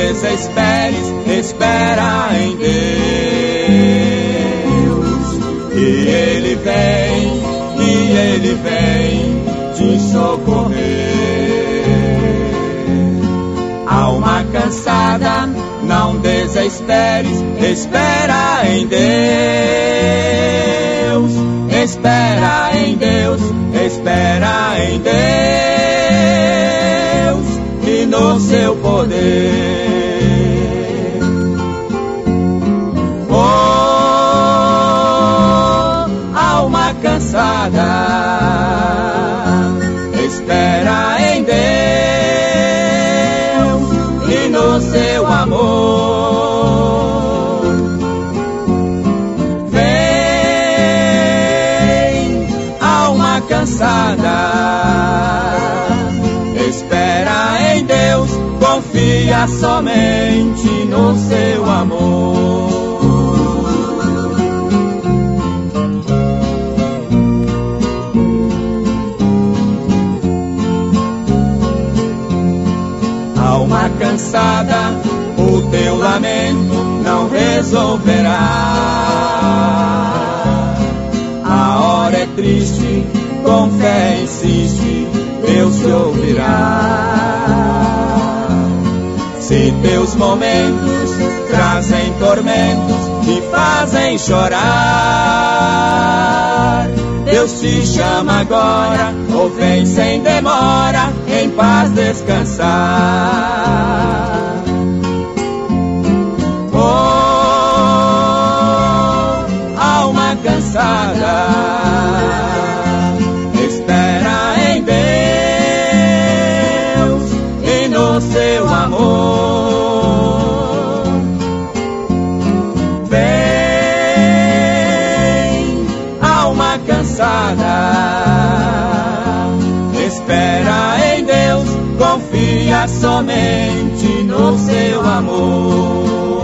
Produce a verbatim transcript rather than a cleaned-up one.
desesperes, espera em Deus, e Ele vem, e Ele vem te socorrer. Alma cansada, não desesperes, espera em Deus, espera em Deus, espera em Deus e no seu poder. Oh, alma cansada, espera em Deus e no seu amor. Vem, alma cansada, espera em Deus, confia somente no seu amor. Alma cansada, o teu lamento não resolverá. A hora é triste, com fé insiste, Deus te ouvirá. Se teus momentos trazem tormentos e fazem chorar, Deus te chama agora, ou vem sem demora, em paz descansar. Oh, alma cansada, espera em Deus e no seu amor. Vem, alma cansada, espera em Deus, confia somente no seu amor.